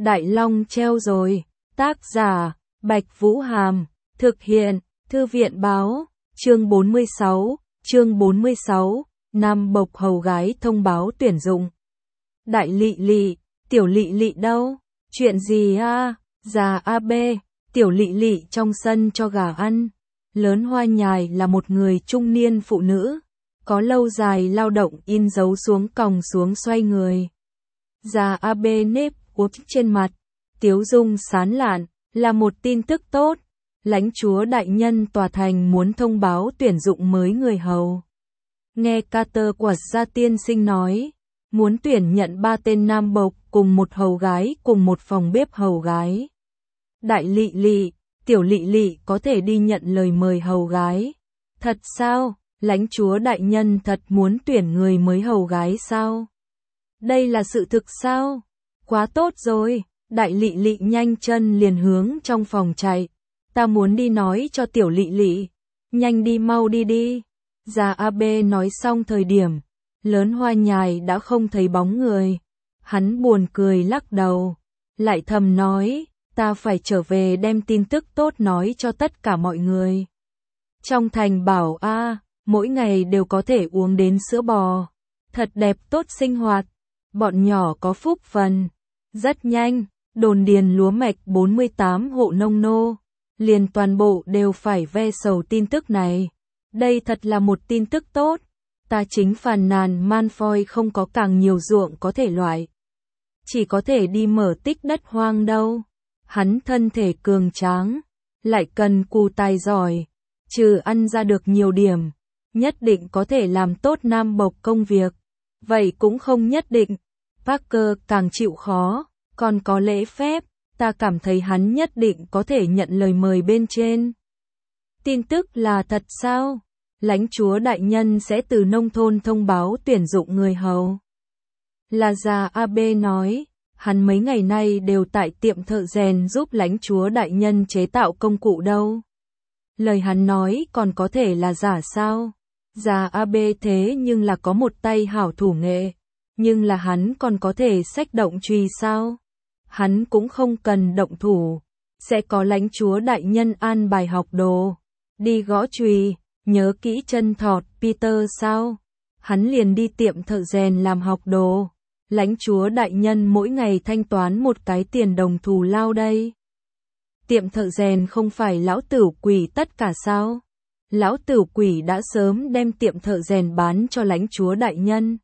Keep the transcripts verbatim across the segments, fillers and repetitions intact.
Đại Long treo rồi. Tác giả, Bạch Vũ Hàm. Thực hiện, Thư viện Báo. Chương bốn mươi sáu, chương bốn mươi sáu, Nam Bộc hầu gái thông báo tuyển dụng. Đại Lị Lị, Tiểu Lị Lị đâu? Chuyện gì a? Già a bê, Tiểu Lị Lị trong sân cho gà ăn. Lớn Hoa Nhài là một người trung niên phụ nữ, có lâu dài lao động in dấu xuống còng xuống xoay người. Già a bê nếp uốn trên mặt, tiếu dung sán lạn, là một tin tức tốt. Lãnh chúa đại nhân tòa thành muốn thông báo tuyển dụng mới người hầu. Nghe Carter Quật gia tiên sinh nói, muốn tuyển nhận ba tên nam bộc cùng một hầu gái cùng một phòng bếp hầu gái. Đại Lị Lị, Tiểu Lị Lị có thể đi nhận lời mời hầu gái. Thật sao? Lãnh chúa đại nhân thật muốn tuyển người mới hầu gái sao? Đây là sự thực sao? Quá tốt rồi. Đại Lị Lị nhanh chân liền hướng trong phòng chạy. Ta muốn đi nói cho Tiểu Lị Lị. Nhanh đi, mau đi đi. Già a bê nói xong thời điểm, Lớn Hoa Nhài đã không thấy bóng người. Hắn buồn cười lắc đầu, lại thầm nói, ta phải trở về đem tin tức tốt nói cho tất cả mọi người. Trong thành bảo a, mỗi ngày đều có thể uống đến sữa bò. Thật đẹp tốt sinh hoạt. Bọn nhỏ có phúc phần. Rất nhanh, đồn điền lúa mạch bốn mươi tám hộ nông nô, liền toàn bộ đều phải ve sầu tin tức này. Đây thật là một tin tức tốt. Ta chính phàn nàn Malfoy không có càng nhiều ruộng có thể loại. Chỉ có thể đi mở tích đất hoang đâu. Hắn thân thể cường tráng, lại cần cù tài giỏi, trừ ăn ra được nhiều điểm, nhất định có thể làm tốt nam bộc công việc. Vậy cũng không nhất định. Parker càng chịu khó, còn có lễ phép, ta cảm thấy hắn nhất định có thể nhận lời mời bên trên. Tin tức là thật sao? Lãnh chúa đại nhân sẽ từ nông thôn thông báo tuyển dụng người hầu. Là già a bê nói, hắn mấy ngày nay đều tại tiệm thợ rèn giúp lãnh chúa đại nhân chế tạo công cụ đâu. Lời hắn nói còn có thể là giả sao? Già a bê thế nhưng là có một tay hảo thủ nghệ, nhưng là hắn còn có thể xách động chùy sao? Hắn cũng không cần động thủ, sẽ có lãnh chúa đại nhân an bài học đồ, đi gõ chùy, nhớ kỹ chân thọt Peter sao? Hắn liền đi tiệm thợ rèn làm học đồ. Lãnh chúa đại nhân mỗi ngày thanh toán một cái tiền đồng thù lao đây. Tiệm thợ rèn không phải lão tử quỷ tất cả sao? Lão tử quỷ đã sớm đem tiệm thợ rèn bán cho lãnh chúa đại nhân.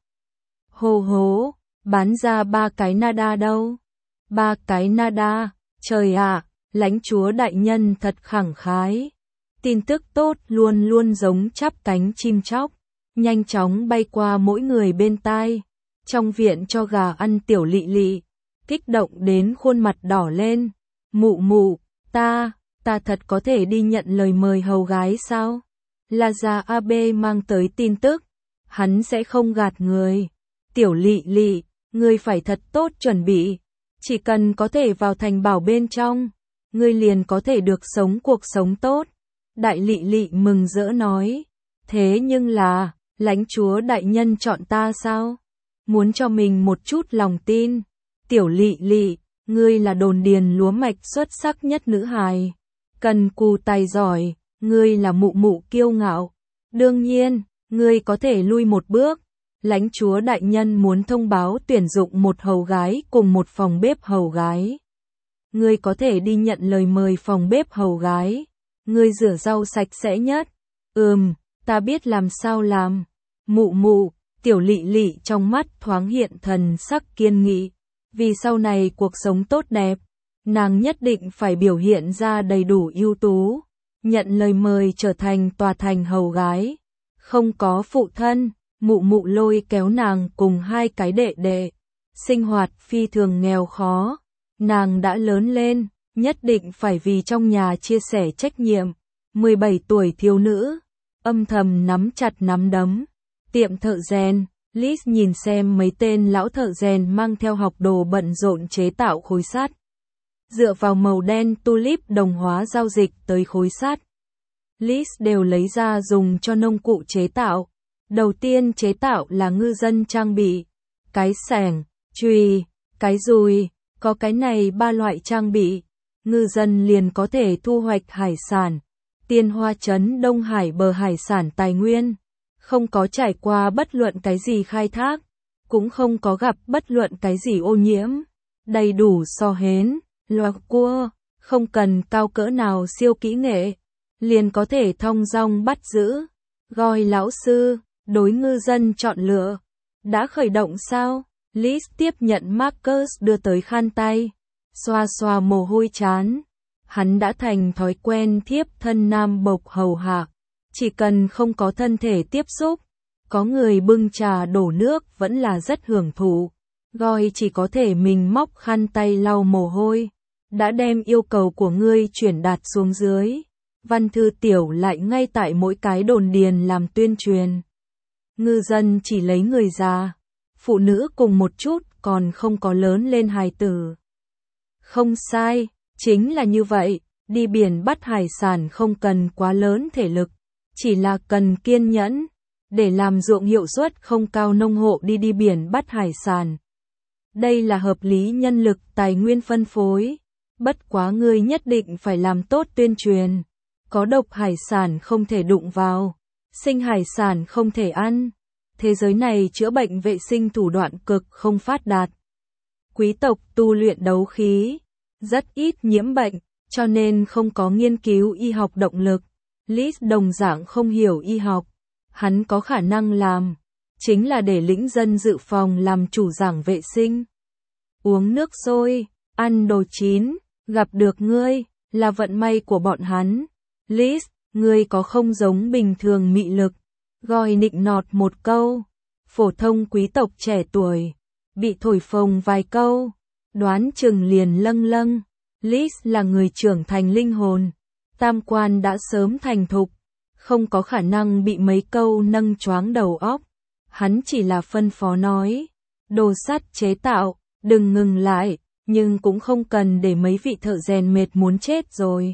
Hô hố, bán ra ba cái nada đâu? Ba cái nada, trời ạ, lãnh chúa đại nhân thật khẳng khái. Tin tức tốt luôn luôn giống chắp cánh chim chóc, nhanh chóng bay qua mỗi người bên tai. Trong viện cho gà ăn Tiểu Lị Lị, kích động đến khuôn mặt đỏ lên. Mụ mụ, ta, ta thật có thể đi nhận lời mời hầu gái sao? Là già a bê mang tới tin tức, hắn sẽ không gạt người. Tiểu Lị Lị, ngươi phải thật tốt chuẩn bị, chỉ cần có thể vào thành bảo bên trong, ngươi liền có thể được sống cuộc sống tốt. Đại Lị Lị mừng rỡ nói, thế nhưng là, lãnh chúa đại nhân chọn ta sao? Muốn cho mình một chút lòng tin. Tiểu Lị Lị, ngươi là đồn điền lúa mạch xuất sắc nhất nữ hài, cần cù tài giỏi, ngươi là mụ mụ kiêu ngạo. Đương nhiên, ngươi có thể lui một bước. Lãnh chúa đại nhân muốn thông báo tuyển dụng một hầu gái cùng một phòng bếp hầu gái. Ngươi có thể đi nhận lời mời phòng bếp hầu gái. Ngươi rửa rau sạch sẽ nhất. Ừm, ta biết làm sao làm. Mụ mụ, Tiểu Lị Lị trong mắt thoáng hiện thần sắc kiên nghị. Vì sau này cuộc sống tốt đẹp, nàng nhất định phải biểu hiện ra đầy đủ ưu tú. Nhận lời mời trở thành tòa thành hầu gái. Không có phụ thân, mụ mụ lôi kéo nàng cùng hai cái đệ đệ. Sinh hoạt phi thường nghèo khó. Nàng đã lớn lên, nhất định phải vì trong nhà chia sẻ trách nhiệm. mười bảy tuổi thiếu nữ, âm thầm nắm chặt nắm đấm. Tiệm thợ rèn, Liz nhìn xem mấy tên lão thợ rèn mang theo học đồ bận rộn chế tạo khối sắt. Dựa vào màu đen tulip đồng hóa giao dịch tới khối sắt. Liz đều lấy ra dùng cho nông cụ chế tạo. Đầu tiên chế tạo là ngư dân trang bị. Cái xẻng, chùy, cái dùi, Có cái này ba loại trang bị, ngư dân liền có thể thu hoạch hải sản. Tiên Hoa trấn Đông Hải bờ hải sản tài nguyên, không có trải qua bất luận cái gì khai thác, cũng không có gặp bất luận cái gì ô nhiễm, đầy đủ so hến, loa cua, không cần cao cỡ nào siêu kỹ nghệ, liền có thể thong dong bắt giữ. Gọi lão sư, đối ngư dân chọn lựa, đã khởi động sao? Liz tiếp nhận Marcus đưa tới khăn tay, xoa xoa mồ hôi chán. Hắn đã thành thói quen thiếp thân nam bộc hầu hạ, chỉ cần không có thân thể tiếp xúc, có người bưng trà đổ nước vẫn là rất hưởng thụ. Gọi chỉ có thể mình móc khăn tay lau mồ hôi, đã đem yêu cầu của ngươi chuyển đạt xuống dưới. Văn thư tiểu lại ngay tại mỗi cái đồn điền làm tuyên truyền. Ngư dân chỉ lấy người già, phụ nữ cùng một chút còn không có lớn lên hài tử. Không sai, chính là như vậy, đi biển bắt hải sản không cần quá lớn thể lực, chỉ là cần kiên nhẫn, để làm ruộng hiệu suất không cao nông hộ đi đi biển bắt hải sản. Đây là hợp lý nhân lực tài nguyên phân phối, bất quá ngươi nhất định phải làm tốt tuyên truyền. Có độc hải sản không thể đụng vào, sinh hải sản không thể ăn. Thế giới này chữa bệnh vệ sinh thủ đoạn cực không phát đạt. Quý tộc tu luyện đấu khí, rất ít nhiễm bệnh, cho nên không có nghiên cứu y học động lực. Liz đồng dạng không hiểu y học, hắn có khả năng làm, chính là để lĩnh dân dự phòng làm chủ giảng vệ sinh. Uống nước sôi, ăn đồ chín, gặp được ngươi, là vận may của bọn hắn. Liz, ngươi có không giống bình thường mị lực, gọi nịnh nọt một câu, phổ thông quý tộc trẻ tuổi, bị thổi phồng vài câu, đoán chừng liền lâng lâng. Liz là người trưởng thành linh hồn, tam quan đã sớm thành thục, không có khả năng bị mấy câu nâng choáng đầu óc. Hắn chỉ là phân phó nói, đồ sắt chế tạo, đừng ngừng lại, nhưng cũng không cần để mấy vị thợ rèn mệt muốn chết rồi.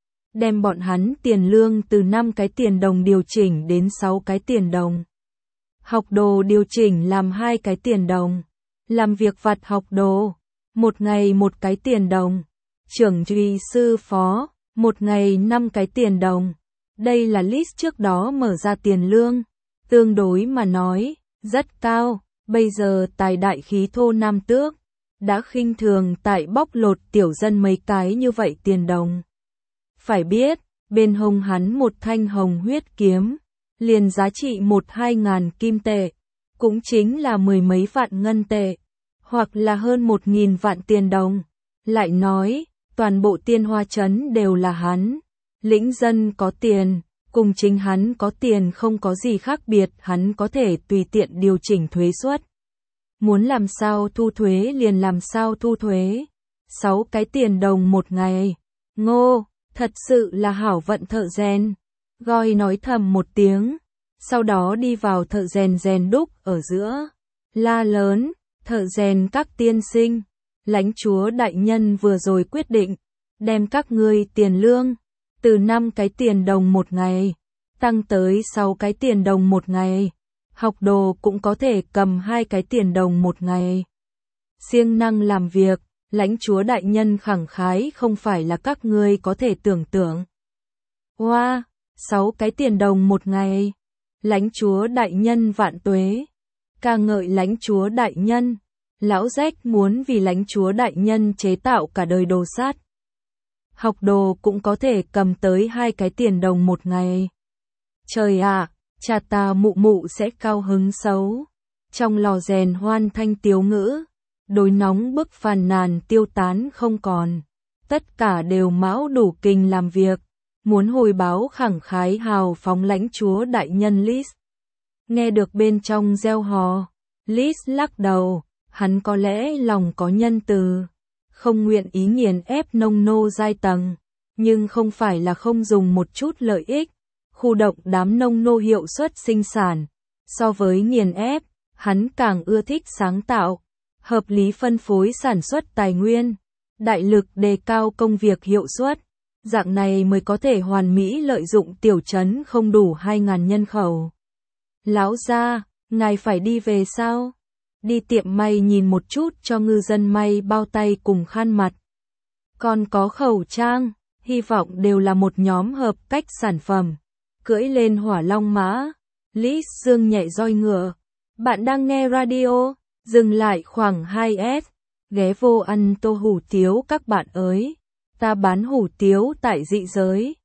Đem bọn hắn tiền lương từ năm cái tiền đồng điều chỉnh đến sáu cái tiền đồng. Học đồ điều chỉnh làm hai cái tiền đồng. Làm việc vặt học đồ, một ngày một cái tiền đồng. Trưởng trùy sư phó, một ngày năm cái tiền đồng. Đây là list trước đó mở ra tiền lương. Tương đối mà nói, rất cao. Bây giờ tài đại khí thô nam tước, đã khinh thường tại bóc lột tiểu dân mấy cái như vậy tiền đồng. Phải biết, bên hông hắn một thanh hồng huyết kiếm, liền giá trị một hai ngàn kim tệ, cũng chính là mười mấy vạn ngân tệ, hoặc là hơn một nghìn vạn tiền đồng. Lại nói, toàn bộ Tiên Hoa trấn đều là hắn, lĩnh dân có tiền, cùng chính hắn có tiền không có gì khác biệt, hắn có thể tùy tiện điều chỉnh thuế suất. Muốn làm sao thu thuế liền làm sao thu thuế. Sáu cái tiền đồng một ngày. Ngô, thật sự là hảo vận thợ rèn. Gọi nói thầm một tiếng, sau đó đi vào thợ rèn rèn đúc ở giữa. La lớn, thợ rèn các tiên sinh, lãnh chúa đại nhân vừa rồi quyết định, đem các ngươi tiền lương, từ năm cái tiền đồng một ngày, tăng tới sáu cái tiền đồng một ngày. Học đồ cũng có thể cầm hai cái tiền đồng một ngày. Siêng năng làm việc, lãnh chúa đại nhân khẳng khái không phải là các ngươi có thể tưởng tượng. Hoa, wow, sáu cái tiền đồng một ngày. Lãnh chúa đại nhân vạn tuế. Ca ngợi lãnh chúa đại nhân. Lão Rách muốn vì lãnh chúa đại nhân chế tạo cả đời đồ sát. Học đồ cũng có thể cầm tới hai cái tiền đồng một ngày. Trời ạ! À, cha ta mụ mụ sẽ cao hứng xấu. Trong lò rèn hoan thanh tiếu ngữ, đối nóng bức phàn nàn tiêu tán không còn. Tất cả đều mão đủ kinh làm việc, muốn hồi báo khẳng khái hào phóng lãnh chúa đại nhân Liz. Nghe được bên trong reo hò, Liz lắc đầu, hắn có lẽ lòng có nhân từ, không nguyện ý nghiền ép nông nô giai tầng, nhưng không phải là không dùng một chút lợi ích. Khu động đám nông nô hiệu suất sinh sản, so với nghiền ép, hắn càng ưa thích sáng tạo, hợp lý phân phối sản xuất tài nguyên, đại lực đề cao công việc hiệu suất, dạng này mới có thể hoàn mỹ lợi dụng tiểu trấn không đủ hai ngàn nhân khẩu. Lão gia, ngài phải đi về sao? đi tiệm may nhìn một chút cho ngư dân may bao tay cùng khăn mặt. Còn có khẩu trang, hy vọng đều là một nhóm hợp cách sản phẩm. Cưỡi lên hỏa long mã, Lý Dương nhảy roi ngựa. Bạn đang nghe radio, dừng lại khoảng hai s, ghé vô ăn tô hủ tiếu các bạn ơi. Ta bán hủ tiếu tại dị giới.